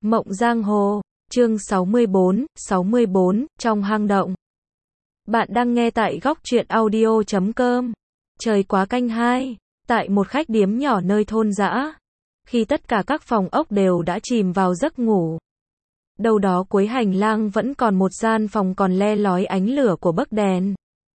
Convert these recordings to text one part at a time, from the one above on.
Mộng Giang Hồ, chương 64, trong hang động. Bạn đang nghe tại góc truyện audio.com. Trời quá canh 2, tại một khách điếm nhỏ nơi thôn dã. Khi tất cả các phòng ốc đều đã chìm vào giấc ngủ. Đâu đó cuối hành lang vẫn còn một gian phòng còn le lói ánh lửa của bấc đèn.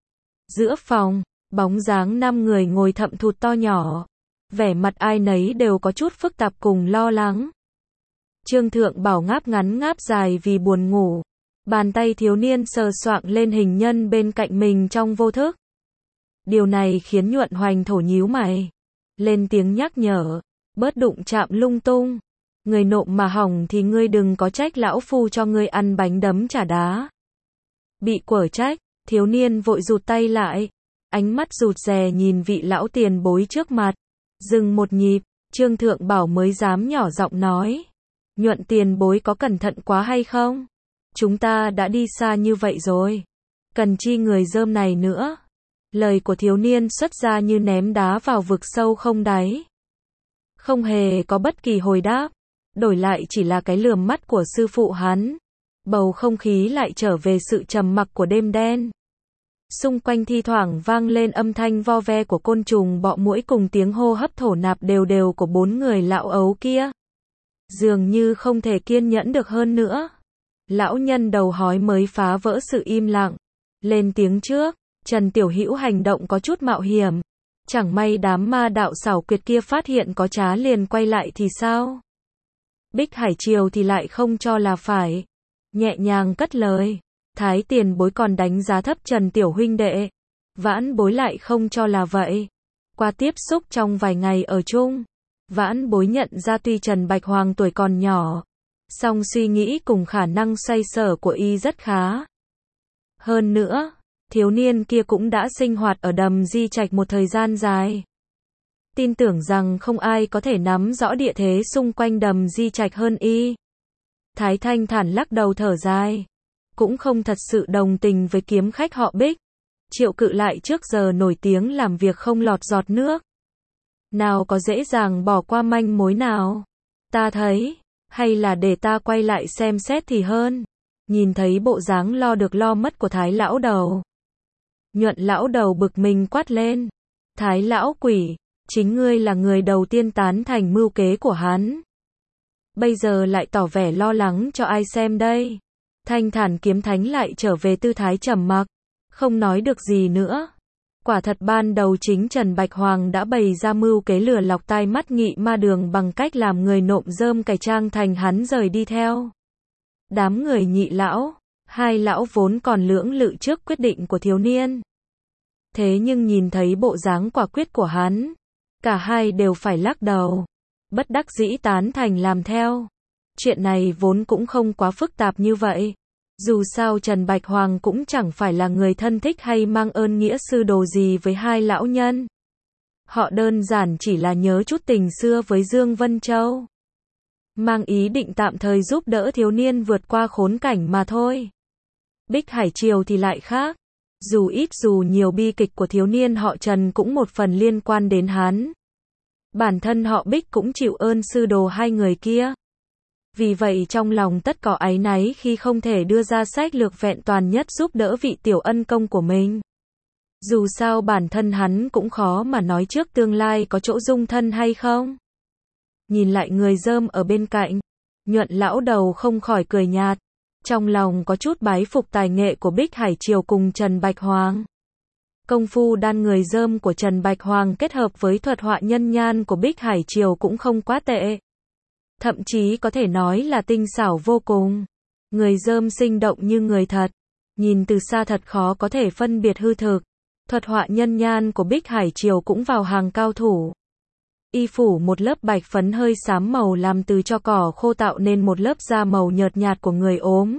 Giữa phòng, bóng dáng 5 người ngồi thậm thụt to nhỏ. Vẻ mặt ai nấy đều có chút phức tạp cùng lo lắng. Trương Thượng Bảo ngáp ngắn ngáp dài vì buồn ngủ. Bàn tay thiếu niên sờ soạng lên hình nhân bên cạnh mình trong vô thức. Điều này khiến Nhuận Hoành thổ nhíu mày. Lên tiếng nhắc nhở. Bớt đụng chạm lung tung. Người nộm mà hỏng thì ngươi đừng có trách lão phu cho ngươi ăn bánh đấm chả đá. Bị quở trách, thiếu niên vội rụt tay lại. Ánh mắt rụt rè nhìn vị lão tiền bối trước mặt. Dừng một nhịp, Trương Thượng Bảo mới dám nhỏ giọng nói. Nhuận tiền bối có cẩn thận quá hay không? Chúng ta đã đi xa như vậy rồi. Cần chi người rơm này nữa? Lời của thiếu niên xuất ra như ném đá vào vực sâu không đáy. Không hề có bất kỳ hồi đáp. Đổi lại chỉ là cái lườm mắt của sư phụ hắn. Bầu không khí lại trở về sự trầm mặc của đêm đen. Xung quanh thi thoảng vang lên âm thanh vo ve của côn trùng bọ muỗi cùng tiếng hô hấp thổ nạp đều đều của 4 người lão ấu kia. Dường như không thể kiên nhẫn được hơn nữa. Lão nhân đầu hói mới phá vỡ sự im lặng. Lên tiếng trước, Trần Tiểu Hữu hành động có chút mạo hiểm. Chẳng may đám ma đạo xảo quyệt kia phát hiện có trá liền quay lại thì sao? Bích Hải Triều thì lại không cho là phải. Nhẹ nhàng cất lời. Thái tiền bối còn đánh giá thấp Trần Tiểu huynh đệ. Vãn bối lại không cho là vậy. Qua tiếp xúc trong vài ngày ở chung, vãn bối nhận ra tuy Trần Bạch Hoàng tuổi còn nhỏ, song suy nghĩ cùng khả năng xoay sở của y rất khá. Hơn nữa, thiếu niên kia cũng đã sinh hoạt ở Đầm Di Trạch một thời gian dài. Tin tưởng rằng không ai có thể nắm rõ địa thế xung quanh Đầm Di Trạch hơn y. Thái Thanh Thản lắc đầu thở dài. Cũng không thật sự đồng tình với kiếm khách họ Bích. Triệu Cự lại trước giờ nổi tiếng làm việc không lọt giọt nước. Nào có dễ dàng bỏ qua manh mối nào. Ta thấy, hay là để ta quay lại xem xét thì hơn. Nhìn thấy bộ dáng lo được lo mất của Thái lão đầu. Nhuận lão đầu bực mình quát lên. Thái lão quỷ, chính ngươi là người đầu tiên tán thành mưu kế của hắn. Bây giờ lại tỏ vẻ lo lắng cho ai xem đây. Thanh Thản kiếm thánh lại trở về tư thái trầm mặc, không nói được gì nữa. Quả thật ban đầu chính Trần Bạch Hoàng đã bày ra mưu kế lừa lọc tai mắt Nghị Ma Đường bằng cách làm người nộm rơm cải trang thành hắn rời đi theo. Đám người Nhị lão, hai lão vốn còn lưỡng lự trước quyết định của thiếu niên. Thế nhưng nhìn thấy bộ dáng quả quyết của hắn, cả hai đều phải lắc đầu, bất đắc dĩ tán thành làm theo. Chuyện này vốn cũng không quá phức tạp như vậy. Dù sao Trần Bạch Hoàng cũng chẳng phải là người thân thích hay mang ơn nghĩa sư đồ gì với hai lão nhân. Họ đơn giản chỉ là nhớ chút tình xưa với Dương Vân Châu. Mang ý định tạm thời giúp đỡ thiếu niên vượt qua khốn cảnh mà thôi. Bích Hải Triều thì lại khác. Dù ít dù nhiều bi kịch của thiếu niên họ Trần cũng một phần liên quan đến hắn. Bản thân họ Bích cũng chịu ơn sư đồ hai người kia. Vì vậy trong lòng tất có áy náy khi không thể đưa ra sách lược vẹn toàn nhất giúp đỡ vị tiểu ân công của mình. Dù sao bản thân hắn cũng khó mà nói trước tương lai có chỗ dung thân hay không. Nhìn lại người rơm ở bên cạnh, Nhuận lão đầu không khỏi cười nhạt. Trong lòng có chút bái phục tài nghệ của Bích Hải Triều cùng Trần Bạch Hoàng. Công phu đan người rơm của Trần Bạch Hoàng kết hợp với thuật họa nhân nhan của Bích Hải Triều cũng không quá tệ. Thậm chí có thể nói là tinh xảo vô cùng. Người rơm sinh động như người thật. Nhìn từ xa thật khó có thể phân biệt hư thực. Thuật họa nhân nhan của Bích Hải Triều cũng vào hàng cao thủ. Y phủ một lớp bạch phấn hơi xám màu làm từ tro cỏ khô tạo nên một lớp da màu nhợt nhạt của người ốm.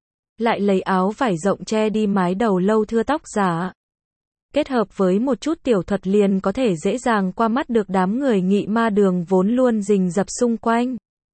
Lại lấy áo vải rộng che đi mái đầu lâu thưa tóc giả. Kết hợp với một chút tiểu thuật liền có thể dễ dàng qua mắt được đám người Nghị Ma Đường vốn luôn rình rập xung quanh.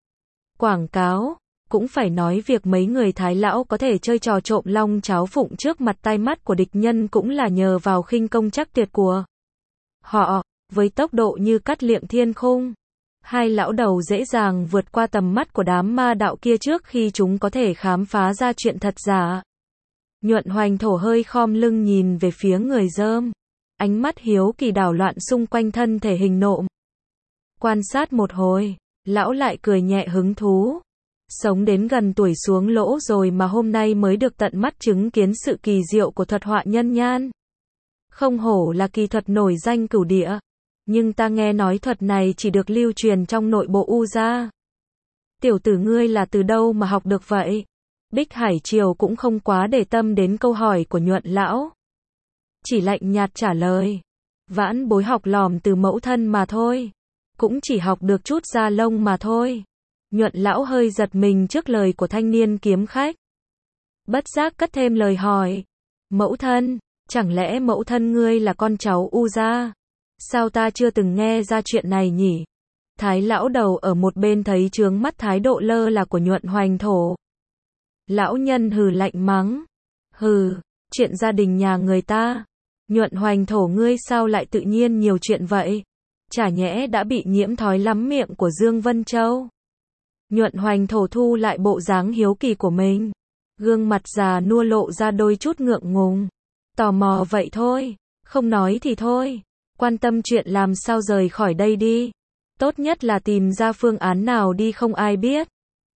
Quảng cáo, cũng phải nói việc mấy người Thái lão có thể chơi trò trộm long cháo phụng trước mặt tai mắt của địch nhân cũng là nhờ vào khinh công chắc tuyệt của họ, với tốc độ như cắt liệng thiên khung. Hai lão đầu dễ dàng vượt qua tầm mắt của đám ma đạo kia trước khi chúng có thể khám phá ra chuyện thật giả. Nhuận Hoành Thổ hơi khom lưng nhìn về phía người dơm. Ánh mắt hiếu kỳ đảo loạn xung quanh thân thể hình nộm. Quan sát một hồi, lão lại cười nhẹ hứng thú. Sống đến gần tuổi xuống lỗ rồi mà hôm nay mới được tận mắt chứng kiến sự kỳ diệu của thuật họa nhân nhan. Không hổ là kỳ thuật nổi danh cửu địa. Nhưng ta nghe nói thuật này chỉ được lưu truyền trong nội bộ U gia. Tiểu tử ngươi là từ đâu mà học được vậy? Bích Hải Triều cũng không quá để tâm đến câu hỏi của Nhuận lão. Chỉ lạnh nhạt trả lời. Vãn bối học lỏm từ mẫu thân mà thôi. Cũng chỉ học được chút da lông mà thôi. Nhuận lão hơi giật mình trước lời của thanh niên kiếm khách. Bất giác cất thêm lời hỏi. Mẫu thân, chẳng lẽ mẫu thân ngươi là con cháu U gia? Sao ta chưa từng nghe ra chuyện này nhỉ? Thái lão đầu ở một bên thấy chướng mắt thái độ lơ là của Nhuận Hoành Thổ. Lão nhân hừ lạnh mắng. Hừ, chuyện gia đình nhà người ta. Nhuận Hoành Thổ ngươi sao lại tự nhiên nhiều chuyện vậy? Chả nhẽ đã bị nhiễm thói lắm miệng của Dương Vân Châu? Nhuận Hoành Thổ thu lại bộ dáng hiếu kỳ của mình. Gương mặt già nua lộ ra đôi chút ngượng ngùng. Tò mò vậy thôi, không nói thì thôi. Quan tâm chuyện làm sao rời khỏi đây đi. Tốt nhất là tìm ra phương án nào đi không ai biết.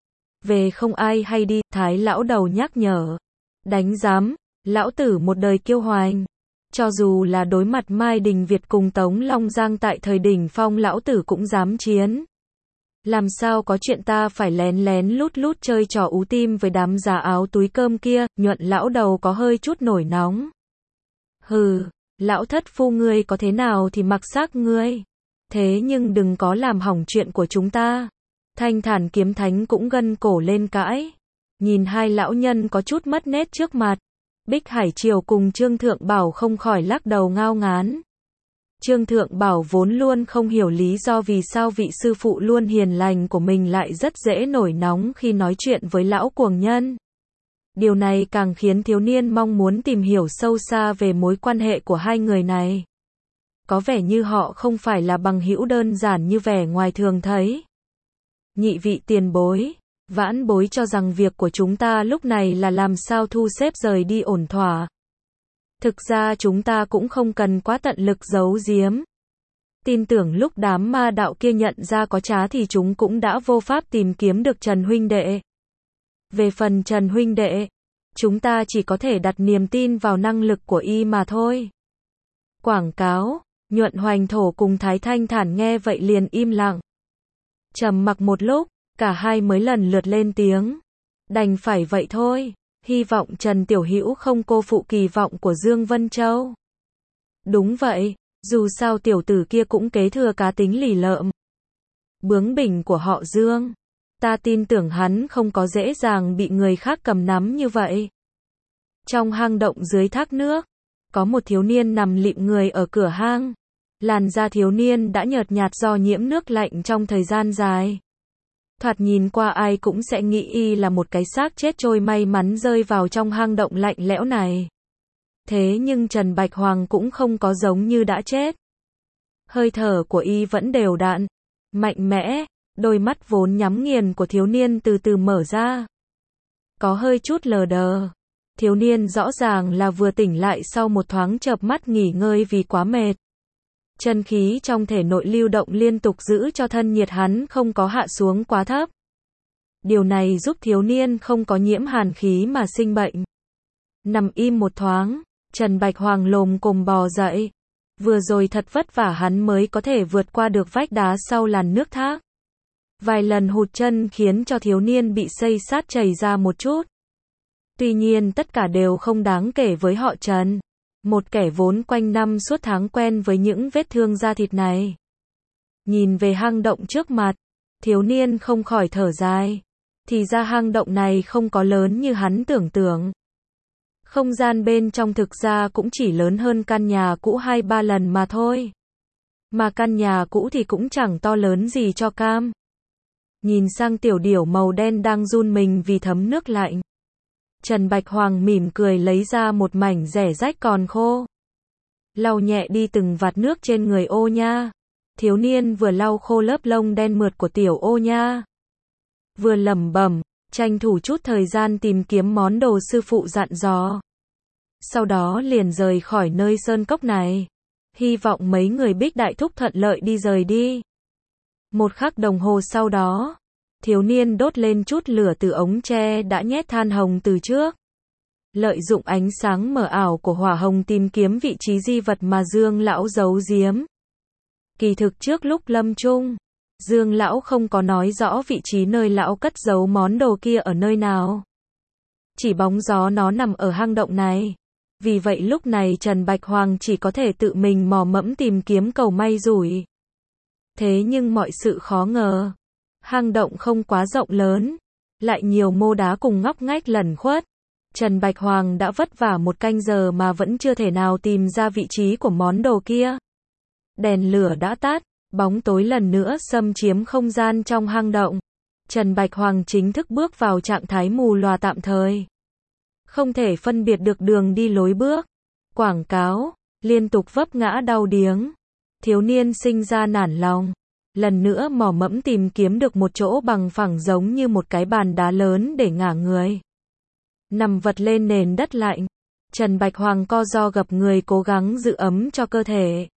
Về không ai hay đi, Thái lão đầu nhắc nhở. Đánh giám, lão tử một đời kiêu hoành. Cho dù là đối mặt Mai Đình Việt cùng Tống Long Giang tại thời đỉnh phong lão tử cũng dám chiến. Làm sao có chuyện ta phải lén lén lút lút chơi trò ú tim với đám già áo túi cơm kia, Nhuận lão đầu có hơi chút nổi nóng. Hừ, lão thất phu ngươi có thế nào thì mặc xác ngươi. Thế nhưng đừng có làm hỏng chuyện của chúng ta. Thanh Thản Kiếm Thánh cũng gân cổ lên cãi. Nhìn hai lão nhân có chút mất nét trước mặt. Bích Hải Triều cùng Trương Thượng Bảo không khỏi lắc đầu ngao ngán. Trương Thượng Bảo vốn luôn không hiểu lý do vì sao vị sư phụ luôn hiền lành của mình lại rất dễ nổi nóng khi nói chuyện với lão cuồng nhân. Điều này càng khiến thiếu niên mong muốn tìm hiểu sâu xa về mối quan hệ của hai người này. Có vẻ như họ không phải là bằng hữu đơn giản như vẻ ngoài thường thấy. Nhị vị tiền bối, vãn bối cho rằng việc của chúng ta lúc này là làm sao thu xếp rời đi ổn thỏa. Thực ra chúng ta cũng không cần quá tận lực giấu giếm. Tin tưởng lúc đám ma đạo kia nhận ra có trá thì chúng cũng đã vô pháp tìm kiếm được Trần huynh đệ. Về phần Trần huynh đệ, chúng ta chỉ có thể đặt niềm tin vào năng lực của y mà thôi. Quảng cáo, Nhuận Hoành Thổ cùng Thái Thanh Thản nghe vậy liền im lặng. Trầm mặc một lúc, cả hai mới lần lượt lên tiếng. Đành phải vậy thôi, hy vọng Trần Tiểu Hữu không cô phụ kỳ vọng của Dương Vân Châu. Đúng vậy, dù sao tiểu tử kia cũng kế thừa cá tính lì lợm, bướng bỉnh của họ Dương. Ta tin tưởng hắn không có dễ dàng bị người khác cầm nắm như vậy. Trong hang động dưới thác nước, có một thiếu niên nằm lịm người ở cửa hang. Làn da thiếu niên đã nhợt nhạt do nhiễm nước lạnh trong thời gian dài. Thoạt nhìn qua ai cũng sẽ nghĩ y là một cái xác chết trôi may mắn rơi vào trong hang động lạnh lẽo này. Thế nhưng Trần Bạch Hoàng cũng không có giống như đã chết. Hơi thở của y vẫn đều đặn, mạnh mẽ, đôi mắt vốn nhắm nghiền của thiếu niên từ từ mở ra. Có hơi chút lờ đờ. Thiếu niên rõ ràng là vừa tỉnh lại sau một thoáng chợp mắt nghỉ ngơi vì quá mệt. Chân khí trong thể nội lưu động liên tục giữ cho thân nhiệt hắn không có hạ xuống quá thấp. Điều này giúp thiếu niên không có nhiễm hàn khí mà sinh bệnh. Nằm im một thoáng, Trần Bạch Hoàng lồm cồm bò dậy. Vừa rồi thật vất vả hắn mới có thể vượt qua được vách đá sau làn nước thác. Vài lần hụt chân khiến cho thiếu niên bị xây sát chảy ra một chút. Tuy nhiên tất cả đều không đáng kể với họ Trần. Một kẻ vốn quanh năm suốt tháng quen với những vết thương da thịt này. Nhìn về hang động trước mặt, thiếu niên không khỏi thở dài. Thì ra hang động này không có lớn như hắn tưởng tượng. Không gian bên trong thực ra cũng chỉ lớn hơn căn nhà cũ 2-3 lần mà thôi. Mà căn nhà cũ thì cũng chẳng to lớn gì cho cam. Nhìn sang tiểu điểu màu đen đang run mình vì thấm nước lạnh. Trần Bạch Hoàng mỉm cười lấy ra một mảnh rẻ rách còn khô. Lau nhẹ đi từng vạt nước trên người ô nha. Thiếu niên vừa lau khô lớp lông đen mượt của tiểu ô nha, vừa lẩm bẩm, tranh thủ chút thời gian tìm kiếm món đồ sư phụ dặn dò. Sau đó liền rời khỏi nơi sơn cốc này. Hy vọng mấy người Bích Đại Thúc thuận lợi đi rời đi. Một khắc đồng hồ sau đó, thiếu niên đốt lên chút lửa từ ống tre đã nhét than hồng từ trước. Lợi dụng ánh sáng mờ ảo của hỏa hồng tìm kiếm vị trí di vật mà Dương lão giấu giếm. Kỳ thực trước lúc lâm chung, Dương lão không có nói rõ vị trí nơi lão cất giấu món đồ kia ở nơi nào. Chỉ bóng gió nó nằm ở hang động này. Vì vậy lúc này Trần Bạch Hoàng chỉ có thể tự mình mò mẫm tìm kiếm cầu may rủi. Thế nhưng mọi sự khó ngờ. Hang động không quá rộng lớn, lại nhiều mô đá cùng ngóc ngách lẩn khuất. Trần Bạch Hoàng đã vất vả một canh giờ mà vẫn chưa thể nào tìm ra vị trí của món đồ kia. Đèn lửa đã tắt, bóng tối lần nữa xâm chiếm không gian trong hang động. Trần Bạch Hoàng chính thức bước vào trạng thái mù lòa tạm thời. Không thể phân biệt được đường đi lối bước. Quảng cáo, liên tục vấp ngã đau điếng. Thiếu niên sinh ra nản lòng. Lần nữa mò mẫm tìm kiếm được một chỗ bằng phẳng giống như một cái bàn đá lớn để ngả người. Nằm vật lên nền đất lạnh. Trần Bạch Hoàng co ro gập người cố gắng giữ ấm cho cơ thể.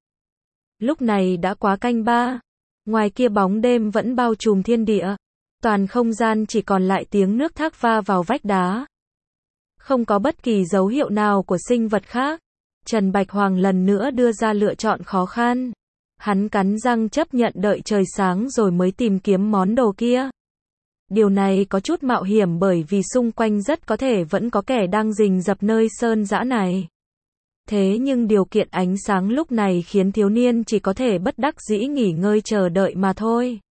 Lúc này đã quá canh 3. Ngoài kia bóng đêm vẫn bao trùm thiên địa. Toàn không gian chỉ còn lại tiếng nước thác va vào vách đá. Không có bất kỳ dấu hiệu nào của sinh vật khác. Trần Bạch Hoàng lần nữa đưa ra lựa chọn khó khăn. Hắn cắn răng chấp nhận đợi trời sáng rồi mới tìm kiếm món đồ kia. Điều này có chút mạo hiểm bởi vì xung quanh rất có thể vẫn có kẻ đang rình rập nơi sơn dã này. Thế nhưng điều kiện ánh sáng lúc này khiến thiếu niên chỉ có thể bất đắc dĩ nghỉ ngơi chờ đợi mà thôi.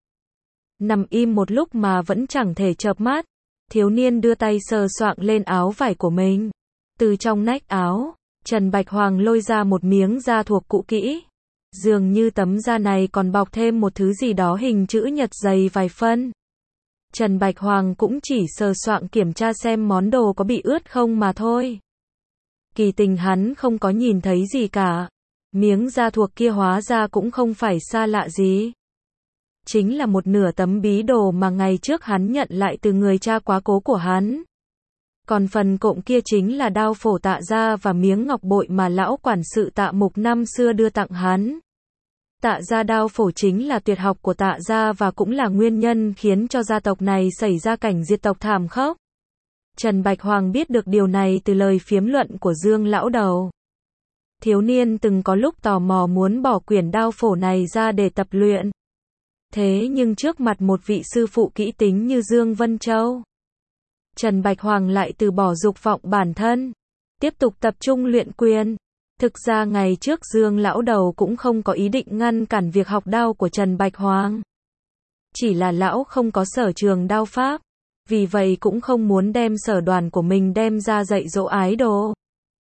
Nằm im một lúc mà vẫn chẳng thể chợp mắt. Thiếu niên đưa tay sờ soạng lên áo vải của mình. Từ trong nách áo, Trần Bạch Hoàng lôi ra một miếng da thuộc cũ kỹ. Dường như tấm da này còn bọc thêm một thứ gì đó hình chữ nhật dày vài phân. Trần Bạch Hoàng cũng chỉ sờ soạng kiểm tra xem món đồ có bị ướt không mà thôi. Kỳ tình hắn không có nhìn thấy gì cả. Miếng da thuộc kia hóa ra cũng không phải xa lạ gì. Chính là một nửa tấm bí đồ mà ngày trước hắn nhận lại từ người cha quá cố của hắn. Còn phần cộm kia chính là đao phổ Tạ gia và miếng ngọc bội mà lão quản sự Tạ Mục năm xưa đưa tặng hắn. Tạ gia đao phổ chính là tuyệt học của Tạ gia và cũng là nguyên nhân khiến cho gia tộc này xảy ra cảnh diệt tộc thảm khốc. Trần Bạch Hoàng biết được điều này từ lời phiếm luận của Dương lão đầu. Thiếu niên từng có lúc tò mò muốn bỏ quyển đao phổ này ra để tập luyện. Thế nhưng trước mặt một vị sư phụ kỹ tính như Dương Vân Châu, Trần Bạch Hoàng lại từ bỏ dục vọng bản thân, tiếp tục tập trung luyện quyền. Thực ra ngày trước Dương lão đầu cũng không có ý định ngăn cản việc học đao của Trần Bạch Hoàng. Chỉ là lão không có sở trường đao pháp, vì vậy cũng không muốn đem sở đoàn của mình đem ra dạy dỗ ái đồ.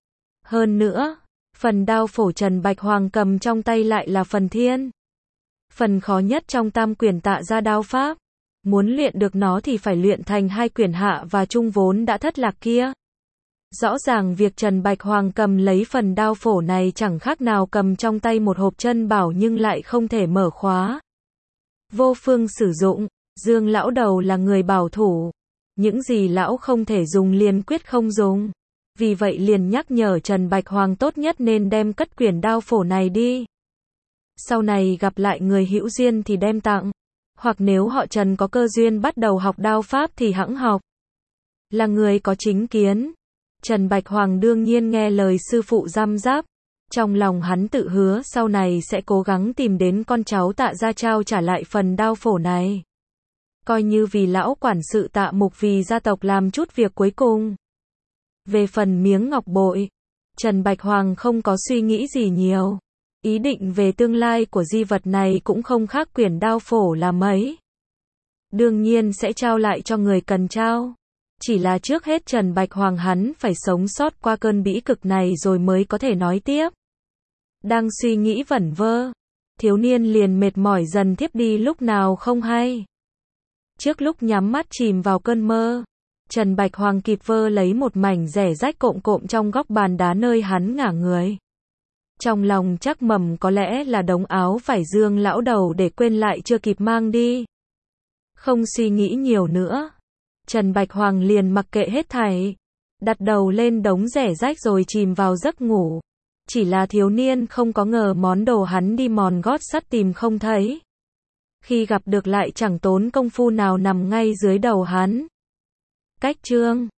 Hơn nữa, phần đao phổ Trần Bạch Hoàng cầm trong tay lại là phần thiên. Phần khó nhất trong tam quyển Tạ gia đao pháp. Muốn luyện được nó thì phải luyện thành hai quyển hạ và trung vốn đã thất lạc kia. Rõ ràng việc Trần Bạch Hoàng cầm lấy phần đao phổ này chẳng khác nào cầm trong tay một hộp chân bảo nhưng lại không thể mở khóa. Vô phương sử dụng, Dương lão đầu là người bảo thủ. Những gì lão không thể dùng liền quyết không dùng. Vì vậy liền nhắc nhở Trần Bạch Hoàng tốt nhất nên đem cất quyển đao phổ này đi. Sau này gặp lại người hữu duyên thì đem tặng. Hoặc nếu họ Trần có cơ duyên bắt đầu học đao pháp thì hẵng học. Là người có chính kiến. Trần Bạch Hoàng đương nhiên nghe lời sư phụ răm rắp. Trong lòng hắn tự hứa sau này sẽ cố gắng tìm đến con cháu Tạ gia trao trả lại phần đao phổ này. Coi như vì lão quản sự Tạ Mục vì gia tộc làm chút việc cuối cùng. Về phần miếng ngọc bội, Trần Bạch Hoàng không có suy nghĩ gì nhiều. Ý định về tương lai của di vật này cũng không khác quyển đao phổ là mấy. Đương nhiên sẽ trao lại cho người cần trao. Chỉ là trước hết Trần Bạch Hoàng hắn phải sống sót qua cơn bĩ cực này rồi mới có thể nói tiếp. Đang suy nghĩ vẩn vơ, thiếu niên liền mệt mỏi dần thiếp đi lúc nào không hay. Trước lúc nhắm mắt chìm vào cơn mơ, Trần Bạch Hoàng kịp vơ lấy một mảnh rẻ rách cộm cộm trong góc bàn đá nơi hắn ngả người. Trong lòng chắc mầm có lẽ là đống áo vải Dương lão đầu để quên lại chưa kịp mang đi. Không suy nghĩ nhiều nữa, Trần Bạch Hoàng liền mặc kệ hết thảy, đặt đầu lên đống rẻ rách rồi chìm vào giấc ngủ. Chỉ là thiếu niên không có ngờ món đồ hắn đi mòn gót sắt tìm không thấy. Khi gặp được lại chẳng tốn công phu nào nằm ngay dưới đầu hắn. Cách chương